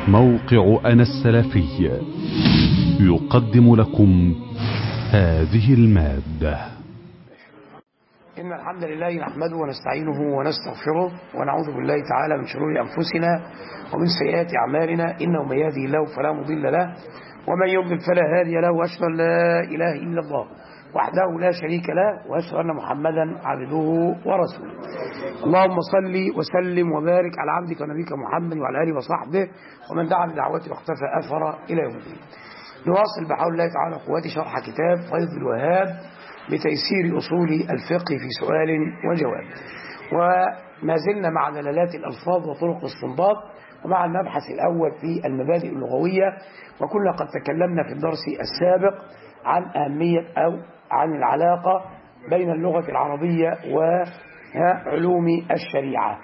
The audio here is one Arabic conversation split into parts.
موقع أنا السلفي يقدم لكم هذه المادة. إن الحمد لله نحمده ونستعينه ونستغفره ونعوذ بالله تعالى من شرور أنفسنا ومن سيئات أعمالنا، إنه من يهده الله فلا مضل له ومن يضلل فلا هادي له، وأشهد أن لا إله إلا الله وحده لا شريك له، وأشهد أن محمدا عبده ورسوله. اللهم صل وسلم وبارك على عبدك ونبيك محمد وعلى آله وصحبه ومن دعا بدعوته واختفى أثر إلى يوم الدين. نواصل بحول الله تعالى قوتي شرح كتاب فيض الوهاب بتيسير أصول الفقه في سؤال وجواب، وما زلنا مع دلالات الألفاظ وطرق الاستنباط، ومع المبحث الأول في المبادئ اللغوية. وكنا قد تكلمنا في الدرس السابق عن أهمية أو عن العلاقة بين اللغة العربية وعلوم الشريعة.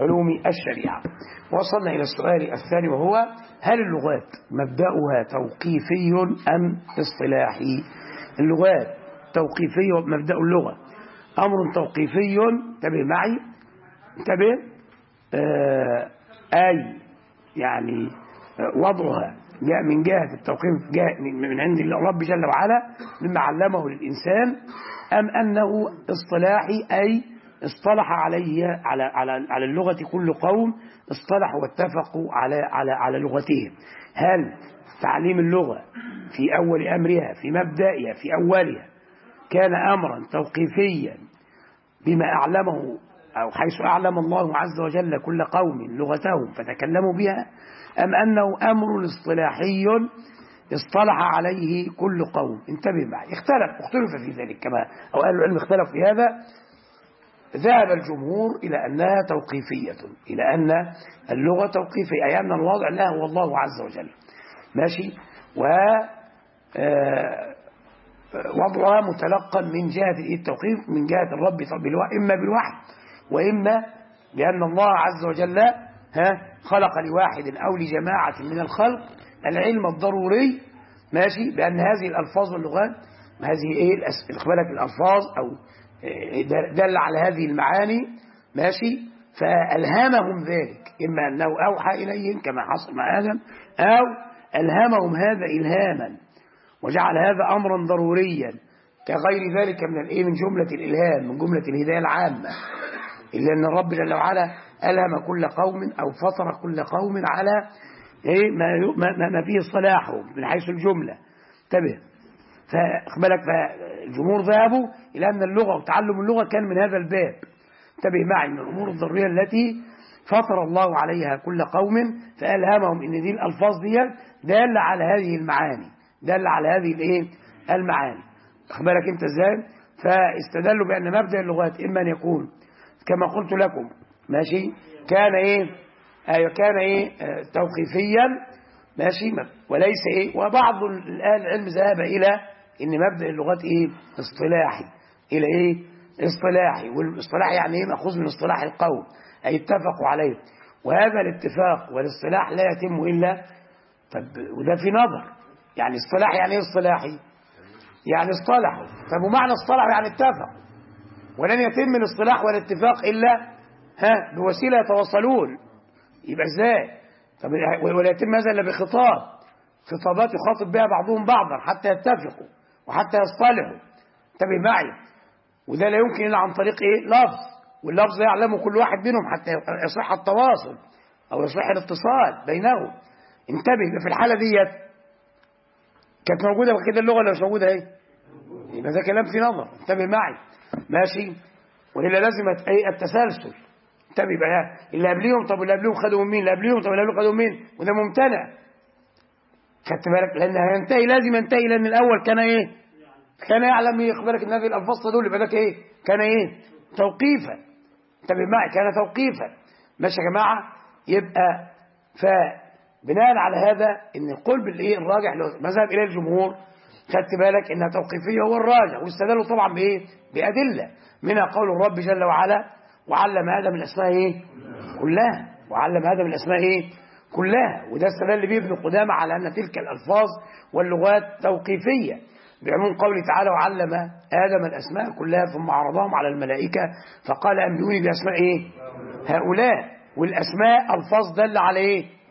وصلنا إلى السؤال الثاني، وهو: هل اللغات مبدأها توقيفي أم اصطلاحي؟ اللغات توقيفية، مبدأ اللغة أمر توقيفي، انتبه معي، أي يعني وضعها جاء من جهة التوقيف، جاء من عند الرب جل وعلا مما علمه للإنسان، أم أنه اصطلاحي أي اصطلح عليه على اللغة كل قوم اصطلحوا واتفقوا على لغتهم؟ هل تعليم اللغة في أول أمرها، في مبدأها، في أولها، كان أمرا توقيفيا بما أعلمه أو حيث أعلم الله عز وجل كل قوم لغتهم فتكلموا بها، أم أنه أمر اصطلاحي اصطلح عليه كل قوم؟ انتبه معي، اختلف في ذلك، كما أو أهل العلم اختلف في هذا. ذهب الجمهور إلى أنها توقيفية، إلى أن اللغة توقيفية، أي أن الوضع لها هو الله عز وجل، ماشي، وضعها متلقا من جهة التوقيف من جهة الرب، إما بالوحي وإما لأن الله عز وجل خلق لواحد أو لجماعة من الخلق العلم الضروري، ماشي، بأن هذه الألفاظ واللغات، هذه إخبارك الألفاظ أو دل على هذه المعاني، ماشي، فألهمهم ذلك، إما أنه أوحى إليهم كما حصل مع آدم، أو ألهمهم هذا إلهاما وجعل هذا أمرا ضروريا، كغير ذلك من جملة الإلهام، من جملة الهداية العامة، إلا أن الرب جل وعلا ألهم كل قوم أو فطر كل قوم على ما فيه صلاحهم من حيث الجملة. انتبه، فالجمهور ذهبوا إلى أن اللغة وتعلم اللغة كان من هذا الباب. انتبه معي، من الأمور الضرورية التي فطر الله عليها كل قوم فألهمهم إن دي الألفاظ دي دالة على هذه المعاني، دالة على هذه المعاني. أخبرك أنت إزاي؟ فاستدلوا بأن مبدأ اللغات إما أن يكون كما قلت لكم، ماشي، كان توقيفيا، ماشي، وليس وبعض العلم ذهب إلى إن مبدأ اللغات اصطلاحي، إلى اصطلاحي، والاصطلاح يعني مأخوذ من اصطلاح القوم، أي اتفقوا عليه، وهذا الاتفاق والاصطلاح لا يتم إلا وده في نظر، يعني اصطلاح يعني اصطلاحي، يعني اصطلحوا، ومعنى اصطلحوا يعني اتفقوا، ولن يتم الاصطلاح والاتفاق إلا بوسيلة يتواصلون، يبقى ازاي؟ ولا يتم هذا إلا خطابات يخاطب بها بعضهم بعضا حتى يتفقوا وحتى يصطلحوا. انتبه معي، وده لا يمكن إلا عن طريق لفظ، واللفظ يعلمه كل واحد منهم حتى يصح التواصل أو يصح الاتصال بينهم. انتبه، في الحالة ديت كانت موجودة وكده اللغة اللي مش موجودة يبقى ده كلام في نظر. انتبه معي، ماشي، وإلا لازم التسلسل. انتبه بقى، اللي قبليهم طب اللي قبليهم خدوا من مين، اللي قبليهم طب اللي قبليهم خدوا من مين، وده ممتنع. خدت بالك؟ لأن هينتهي، لازم ينتهي، لأن الأول كان يعلم يخبرك ان هذه الألفاظ تدل، يبقى ده كان توقيفا. انتبه معي، كان توقيفا، ماشي يا جماعة. يبقى فبناء على هذا ان القول الراجح مذهب إلى الجمهور، خدت بالك انها توقيفية هو الراجح، واستدلوا طبعا بأدلة منها قول الرب جل وعلا: وعلم آدم الأسماء كلها، وعلم آدم الأسماء كلها. وده استدل به ابن قدامة على أن تلك الألفاظ واللغات توقيفية بعموم قوله تعالى: وعلم آدم الأسماء كلها ثم عرضهم على الملائكة فقال أنبئوني بأسماء هؤلاء. والأسماء ألفاظ دل على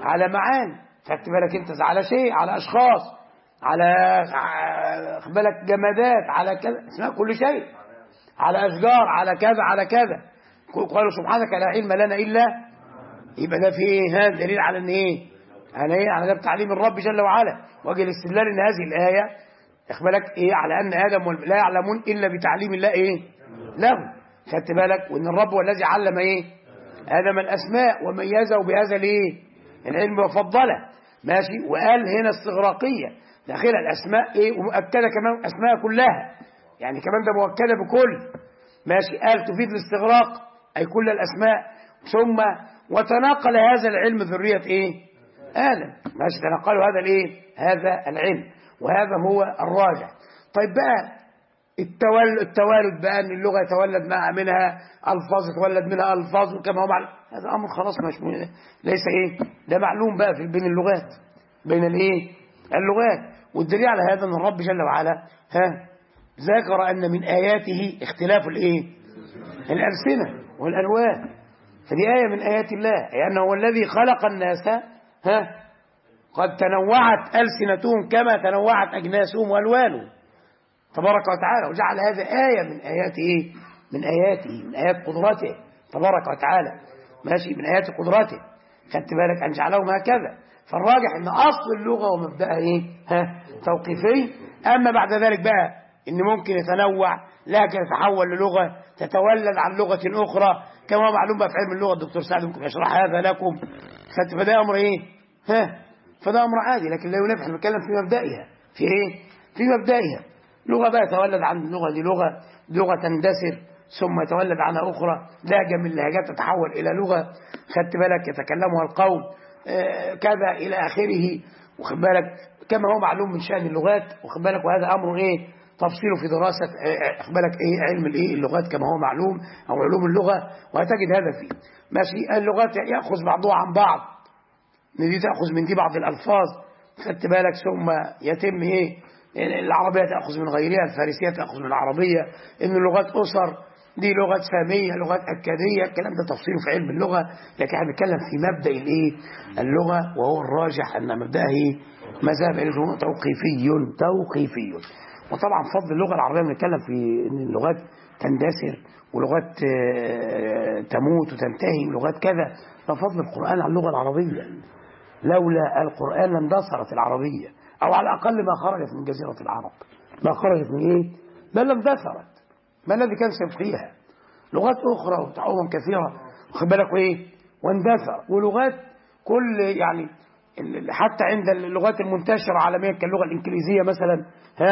على معاني، خدت بالك انت، على شيء، على اشخاص، على خد بالك جمادات، على كذا، اسماء كل شيء، على اشجار، على كذا على كذا. قالوا سبحانك لا علم لنا الا، يبقى ده في ايه؟ هذا دليل على ان ايه؟ على ايه؟ على ده بتعليم الرب جل وعلا. وجه الاستدلال ان هذه الايه خد بالك ايه؟ على ان ادم لا يعلمون الا بتعليم الله ايه؟ له. خدت بالك؟ وان الرب هو الذي علم ايه؟ ادم الاسماء وميزه بهذا الايه؟ العلم وفضله. ماشي. وقال هنا استغراقيه داخله الاسماء ايه؟ ومؤكده كمان اسماء كلها، يعني كمان ده مؤكده بكل. ماشي. قال تفيد الاستغراق اي كل الاسماء. ثم وتناقل هذا العلم ذريه ايه؟ ادم. ماشي. تناقلوا هذا الايه؟ هذا العلم، وهذا هو الراجح. طيب بقى التوالد بقى، ان اللغه يتولد منها الفاظ، يتولد منها الفاظ كما هو معلوم، هذا امر خلاص مش ليس ايه؟ ده معلوم بقى في بين اللغات، بين الايه؟ اللغات. والدليل على هذا ان الرب جل وعلا ذكر ان من اياته اختلاف الايه؟ الالسنه والالوان. فدي ايه من ايات الله، اي انه هو الذي خلق الناس قد تنوعت السنتهم كما تنوعت اجناسهم والوانهم تبارك وتعالى، وجعل هذا آية من آيات إيه؟ من آياته، من آيات قدرته تبارك وتعالى. ماشي. من آيات قدرته. خدت بالك أن جعلهم هكذا. فالراجح أن أصل اللغة ومبدأها إيه؟ توقيفي. أما بعد ذلك بقى إن ممكن يتنوع، لكن يتحول للغة تتولد عن لغة أخرى كما هو معلوم بقى في علم اللغة. الدكتور سعد ممكن يشرح هذا لكم. فده أمر إيه؟ فده أمر عادي، لكن لا ينافح. نتكلم في مبدئها. في إيه؟ في مبدئها. لغة بقى يتولد عن اللغة دي لغة تندثر، ثم يتولد عنها أخرى لهجة من اللهجات تتحول إلى لغة، خدت بالك، يتكلمها القوم كذا إلى آخره. وخد بالك كما هو معلوم من شأن اللغات. وخد بالك وهذا أمر إيه؟ تفصيله في دراسة خد بالك إيه؟ علم الإيه؟ اللغات كما هو معلوم، أو علوم اللغة، وهتجد هذا فيه. ماشي. اللغات يأخذ بعضها عن بعض، إن دي تأخذ من دي بعض الألفاظ، خدت بالك، ثم يتم إيه؟ العربية تأخذ من غيرها، الفارسية تأخذ من العربية، إن اللغات أسر، دي لغات سامية، لغات أكادية، الكلام ده تفصيله في علم اللغة. لكن احنا بنتكلم في مبدأ الإيه؟ اللغة، وهو الراجح أن مبدأها إيه؟ مذهب الجمهور توقيفي. وطبعا فضل اللغة العربية بنتكلم في إن اللغات تندثر، ولغات تموت وتنتهي، ولغات كذا. ففضل القرآن على اللغة العربية، لولا القرآن لاندثرت العربية، أو على الأقل ما خرجت من جزيرة العرب، ما خرجت من إيه؟ بل لم اندثرت. ما الذي كان سيبقيها؟ لغات أخرى وتعوم كثيرة، واخد بالك إيه؟ واندثر. ولغات كل يعني حتى عند اللغات المنتشرة عالميا كاللغة الإنجليزية مثلا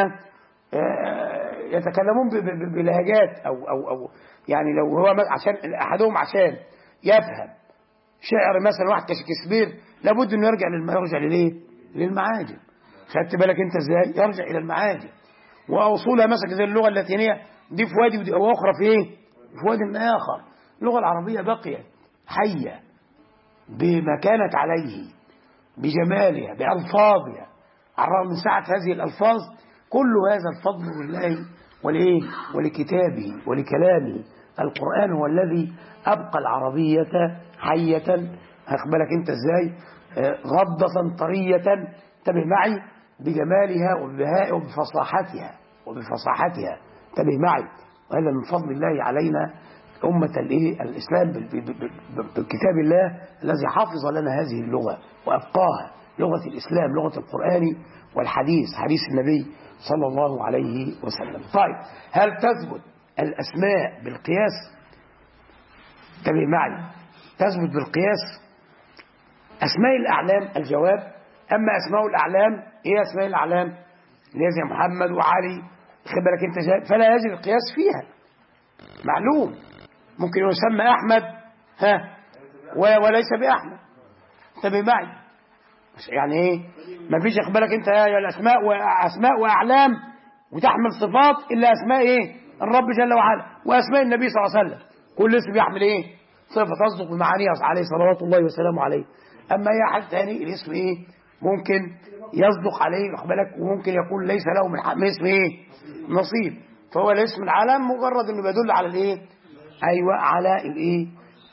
يتكلمون بلهجات أو يعني لو هو عشان أحدهم عشان يفهم شعر مثلا واحد كشكسبير لابد انه يرجع للايه؟ للمعاجم. خدت بالك انت ازاي؟ يرجع الى المعاجم واصولها مثلا زي اللغه اللاتينيه دي في وادي ودي اخرى في ايه؟ في وادي اخر. اللغه العربيه بقيت حيه بما كانت عليه، بجمالها، بألفاظها، على الرغم من سعة هذه الألفاظ. كل هذا الفضل لله ولإيه؟ ولكتابه ولكلامه. القرآن هو الذي أبقى العربية حية، أخبرك أنت إزاي؟ غضة طرية، انتبه معي، بجمالها وببهائها وبفصاحتها انتبه معي. وهذا من فضل الله علينا أمة الإسلام بكتاب الله الذي حافظ لنا هذه اللغة وأبقاها، لغة الإسلام، لغة القرآن والحديث، حديث النبي صلى الله عليه وسلم. طيب هل تثبت الأسماء بالقياس؟ انتبه معي، تثبت بالقياس. أسماء الأعلام الجواب. أما أسماء الأعلام إيه؟ أسماء الأعلام اللي هي زي محمد وعلي، خد بالك أنت جاي، فلا يجب القياس فيها. معلوم ممكن يسمى أحمد وليس بأحمد، انتبه معي. يعني إيه؟ ما فيش خد بالك أنت يا الأسماء وأسماء وأعلام وتحمل صفات إلا أسماء إيه؟ الرب جل وعلا، وأسماء النبي صلى الله عليه وسلم كل اسم يحمل إيه؟ صفة تصدق بمعانيها عليه صلوات الله وسلامه عليه. أما أي حد ثاني الاسم إيه؟ ممكن يصدق عليه واخد بالك، وممكن يكون ليس له من اسم إيه؟ نصيب. فهو الاسم العالم مجرد إنه بيدل على الإيه؟ أيوة على الإيه؟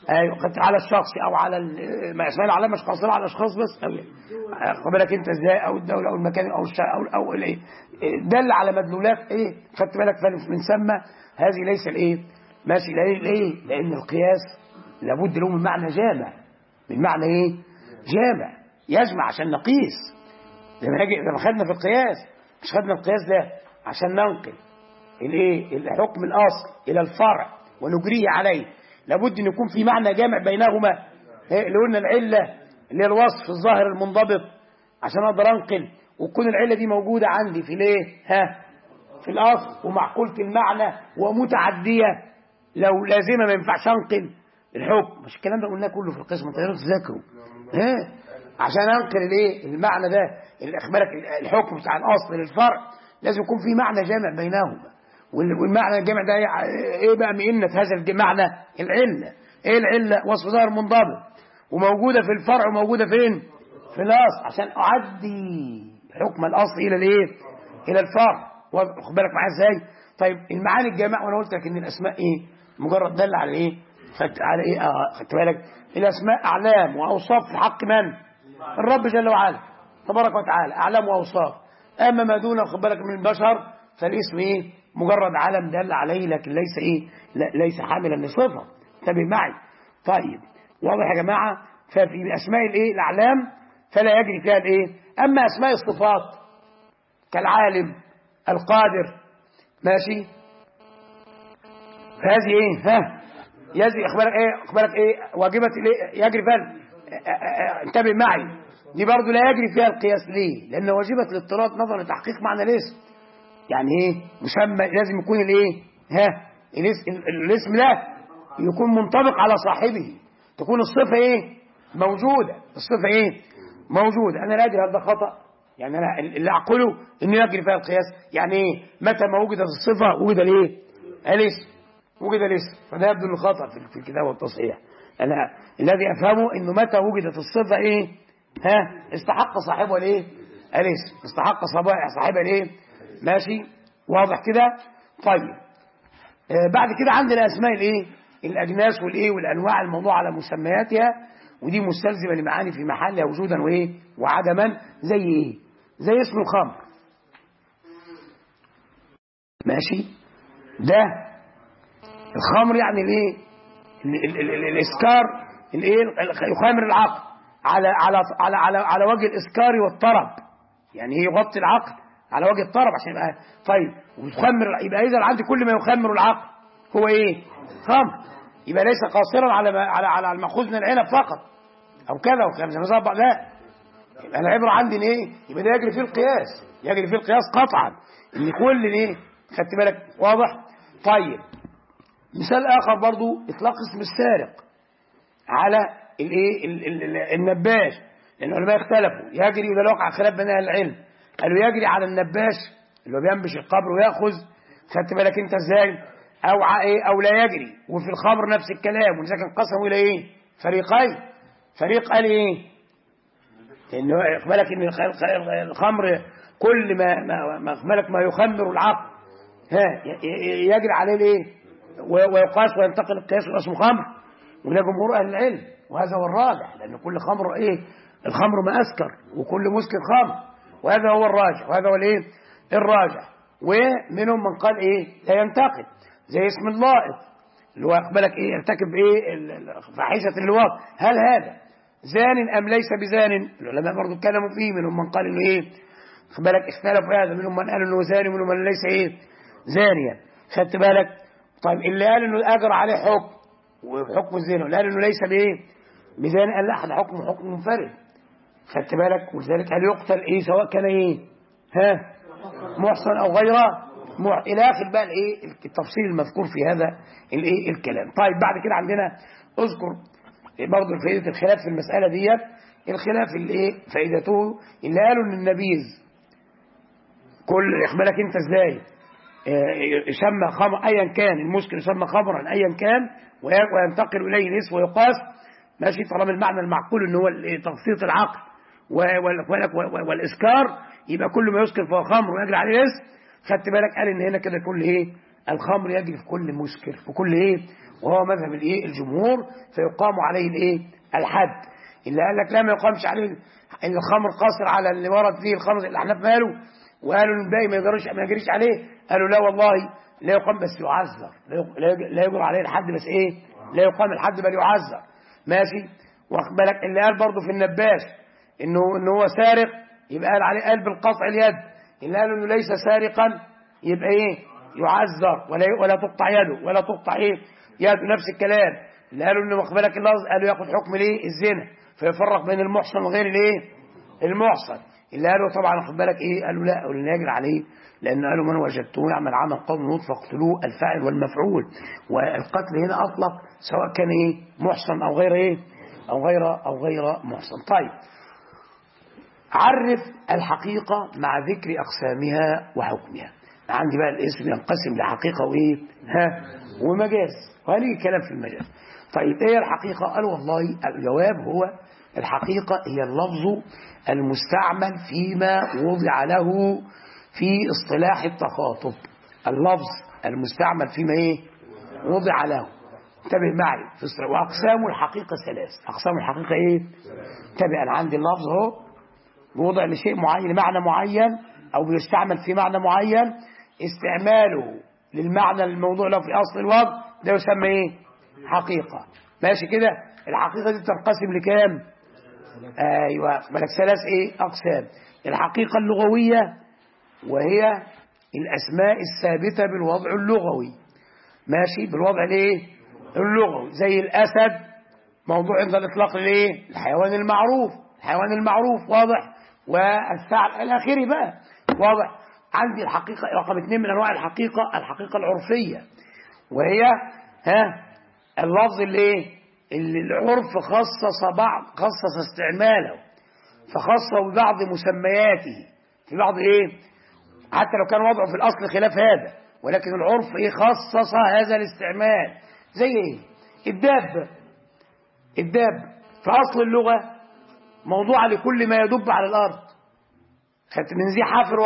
ايوه على الشخص او على ما اسمها العلامه مش قاصره على الاشخاص بس، خد بالك انت ازاي، او الدوله او المكان او الشيء او الايه، دل على مدلولات ايه، خدت بالك، من ثم هذه ليس الايه ماشي ليه، لان القياس لابد له من معنى جامع، من معنى ايه جامع يجمع عشان نقيس. لما خدنا في القياس، مش خدنا القياس ده عشان ننقل الايه الحكم الاصل الى الفرع ونجريه عليه، لابد ان يكون في معنى جامع بينهما، اللي قلنا العله اللي هي الوصف الظاهر المنضبط عشان اقدر انقل، وتكون العله دي موجوده عندي في الايه في الاصل ومعقوله المعنى ومتعديه، لو لازمه ما ينفعش انقل الحكم. مش الكلام ده قلناه كله في القسم، انتوا تذاكروا عشان انقل الايه المعنى ده اخبارك الحكم بتاع الاصل للفرع لازم يكون في معنى جامع بينهما. والمعنى الجامع ده ايه بقى؟ مئنة هذا المعنى العله، ايه العله؟ وصف ظاهر منضبط وموجوده في الفرع وموجوده فين؟ في الاصل، عشان اعدي حكم الاصل الى الايه الى الفرع. واخد بالك معايا ازاي؟ طيب المعاني الجامعه، وانا قلت لك ان الاسماء ايه مجرد دل على ايه على ايه خدت بالك، الاسماء اعلام واوصاف في حق من؟ الرب جل وعلا تبارك وتعالى، اعلام واوصاف. اما ما دون خد بالك من البشر فالاسم ايه مجرد علم دل عليه، لكن ليس ايه ليس حاملا لصفه. انتبه معي. طيب واضح يا جماعه؟ ففي اسماء الايه الاعلام فلا يجري فيها الايه. اما اسماء الصفات كالعالم القادر ماشي، فهذه ايه يجري اخبارك ايه واجبه الايه يجري فيها. انتبه معي، دي برضو لا يجري فيها القياس. ليه؟ لان واجبه الاضطراد نظرا لتحقيق معنى الاسم. يعني ايه مسمى لازم يكون الايه الاسم ده يكون منطبق على صاحبه، تكون الصفه ايه موجوده، الصفه ايه موجوده. انا لا ادري هل ده خطا، يعني انا اللي اعقله انه يجري فيها القياس. يعني ايه؟ متى ما وجدت الصفه وجد الايه الاسم، وجد الاسم، فده يبدو انه خطا في الكتاب والتصحيح. انا الذي افهمه انه متى وجدت الصفه ايه استحق صاحبها الايه الاسم، استحق صاحبها الايه ماشي. واضح كده؟ طيب بعد كده عندنا اسماء الايه الاجناس والايه والانواع الموضوع على مسمياتها، ودي مستلزمه لمعاني في محلها وجودا وايه وعدما. زي ايه؟ زي اسم الخمر ماشي، ده الخمر يعني الايه الاسكار، الايه يخامر العقل على وجه الاسكار والطرب، يعني ايه يغطي العقل على وجه الطرب عشان يبقى طيب ويخمر. يبقى اذا عندي كل ما يخمر العقل هو ايه خمر، يبقى ليس قاصرا على المأخوذ من العنب فقط او كذا وكذا زي ما لا، يبقى العبره عندي ان ايه يبقى ده يجري فيه القياس، يجري فيه القياس قطعا ان كل ايه خدت بالك. واضح؟ طيب مثال اخر برضو اطلاق اسم السارق على الايه النباش، لان العلماء اختلفوا يجري، وده الواقع خلاف بين اهل العلم. قالوا يجري على النباش اللي هو بينبش القبر وياخذ، خدت بالك انت ازاي، او لا يجري. وفي الخمر نفس الكلام، ولذلك انقسموا الى ايه فريقين. فريق قال ايه انه بالك ان الخمر كل ما بالك ما يخمر العقل يجري عليه الايه ويقاس وينتقل القياس اسمه خمر، وده جمهور اهل العلم، وهذا هو الراجح، لان كل خمر ايه الخمر ما اسكر وكل مسكر خمر، وهذا هو الراجح، وهذا هو الايه الراجح. ومنهم من قال ايه لا ينتقد، زي اسم اللائط اللي هو بالك ايه يرتكب ايه فاحشه اللواط، هل هذا زان ام ليس بزان؟ العلماء برضو اتكلموا فيه، منهم من قال انه ايه بالك اختلفوا هذا، منهم من قال انه زاني ومنهم من ليس ايه زانيا، خدت بالك. طيب اللي قال انه اجر عليه حكم وحكم الزنا، اللي قال انه ليس بايه بزاني، قال لا احد حكم منفرد، خدت بالك. ولذلك هل يقتل ايه سواء كان ايه محصن او غيره الى اخر بقى الايه التفصيل المذكور في هذا الايه الكلام. طيب بعد كده عندنا اذكر برضه فائده الخلاف في المساله ديت. الخلاف الايه فائدته اللي قالوا ان النبيذ كل يخبرك انت ازاي يسمى خمر ايا كان، المسكر يسمى خمرا ايا كان وينتقل اليه الاسم ويقاس ماشي، طالما المعنى المعقول ان هو تبسيط العقل والاسكار، يبقى كل ما يسكر فهو خمر ويجري عليه الاسم. خدت بالك؟ قال ان هنا كده كل ايه الخمر يجري في كل مسكر، في كل ايه وهو مذهب الجمهور، فيقام عليه الحد. اللي قال لك لا ما يقامش عليه الخمر قاصر على اللي ورد فيه الخمر، الأحناف ماله وقالوا الباقي ما يجريش عليه، قالوا لا والله لا يقام بس يعذر، لا يجر عليه الحد بس لا يقام الحد بل يعذر. ماشي. واخد بالك اللي قال برضه في النباش انه هو سارق يبقى قال عليه قال بالقطع اليد، اللي قالوا انه ليس سارقا يبقى يعذر ولا تقطع يده ولا تقطع يده. نفس الكلام اللي قالوا انه واخد بالك اللفظ قالوا ياخد حكم الزنا فيفرق بين المحصن وغير المحصن. اللي قالوا طبعا واخد بالك قالوا لا ولا يجري عليه، لان قالوا من وجدتوه يعمل عمل قوم لوط فاقتلوه، الفاعل والمفعول، والقتل هنا اطلق سواء كان محصن او غير او غير محصن. طيب عرف الحقيقة مع ذكر أقسامها وحكمها. عندي بقى الاسم ينقسم لحقيقة ومجاز، وهنيجي كلام في المجاز. طيب ايه الحقيقة؟ قال والله الجواب هو الحقيقة هي اللفظ المستعمل فيما وضع له في اصطلاح التخاطب. اللفظ المستعمل فيما وضع له. انتبه معي في اصطلاح. وأقسام الحقيقة ثلاث. أقسام الحقيقة انتبه، أنا عندي اللفظ هو وضع لشيء معين لمعنى معين أو بيستعمل في معنى معين، استعماله للمعنى الموضوع له في أصل الوضع ده يسمى حقيقة. ماشي كده. الحقيقة دي تنقسم لكام؟ أيوة بالك ثلاث أقسام. الحقيقة اللغوية وهي الأسماء الثابتة بالوضع اللغوي. ماشي بالوضع اللغوي، زي الأسد موضوع عند الإطلاق الحيوان المعروف واضح، والثعلب الأخيري بقى واضح. عندي الحقيقة رقم 2 من أنواع الحقيقة العرفية، وهي اللفظ اللي العرف خصص استعماله فخصه ببعض مسمياته في بعض حتى لو كان وضعه في الأصل خلاف هذا، ولكن العرف خصص هذا الاستعمال. زي الدابة في أصل اللغة موضوع لكل ما يدب على الأرض، خدت من ذي حافر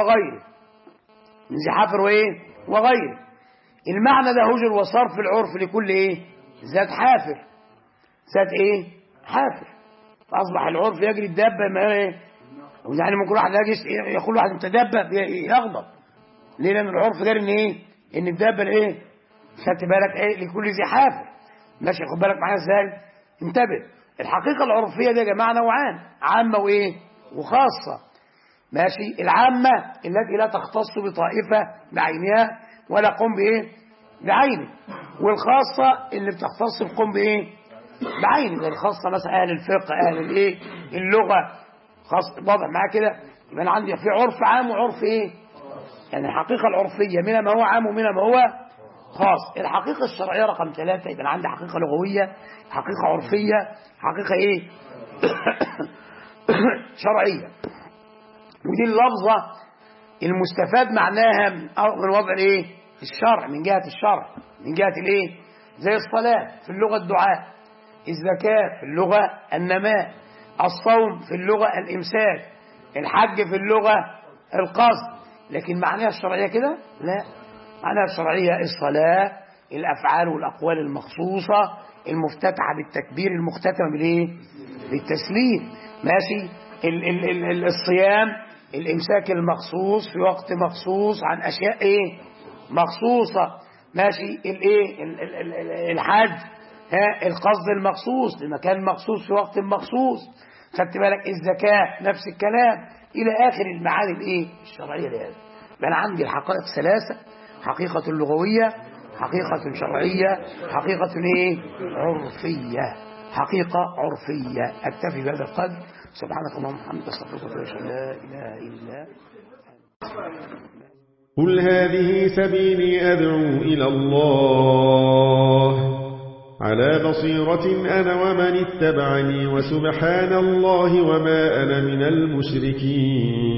وغيره. المعنى ده هجر وصار في العرف لكل ذات حافر حافر. فأصبح العرف يجري الدابة ما يعني ممكن واحد يقول واحد متدبب يغضب ليه؟ لأن العرف جاري إن الدابة خدت بالك لكل ذي حافر. ماشي خد بالك معايا ازاي؟ انتبه. الحقيقة العرفية دي يا جماعة نوعان، عامة وخاصة. ماشي. العامة التي لا تختص بطائفة بعينها ولا قم بعينه، والخاصة اللي بتختص بقم بعينه، زي الخاصة مثلا أهل الفقه أهل اللغة خاص. واضح معايا كده؟ يبقى أنا عندي في عرف عام وعرف يعني الحقيقة العرفية منها ما هو عام ومنها ما هو خاص. الحقيقة الشرعية رقم 3. يبقى أنا عندي حقيقة لغوية، حقيقة عرفية، حقيقة شرعية. ودي اللفظة المستفاد معناها من وضع الشرع، من جهة الشرع، من جهة زي الصلاة في اللغة الدعاء، الزكاة في اللغة النماء، الصوم في اللغة الإمساك، الحج في اللغة القصد. لكن معناها الشرعية كده لا، معناها الشرعية الصلاة، الأفعال والأقوال المخصوصة المفتتحة بالتكبير المختتمة بالتسليم. ماشي. الصيام، الإمساك المخصوص في وقت مخصوص عن أشياء مخصوصة. ماشي. الحج القصد المخصوص لمكان مخصوص في وقت مخصوص. خدت بالك؟ الزكاة نفس الكلام إلى آخر المعاني الشرعية لهذا. أنا عندي الحقائق ثلاثة: حقيقة لغوية، حقيقة شرعية، حقيقة عرفية. حقيقة عرفية. أكتفي بهذا القدر. سبحانك اللهم وبحمدك أستغفرك وأتوب إليك. لا إله إلا قل هذه سبيلي أدعو إلى الله على بصيرة أنا ومن اتبعني، وسبحان الله وما أنا من المشركين.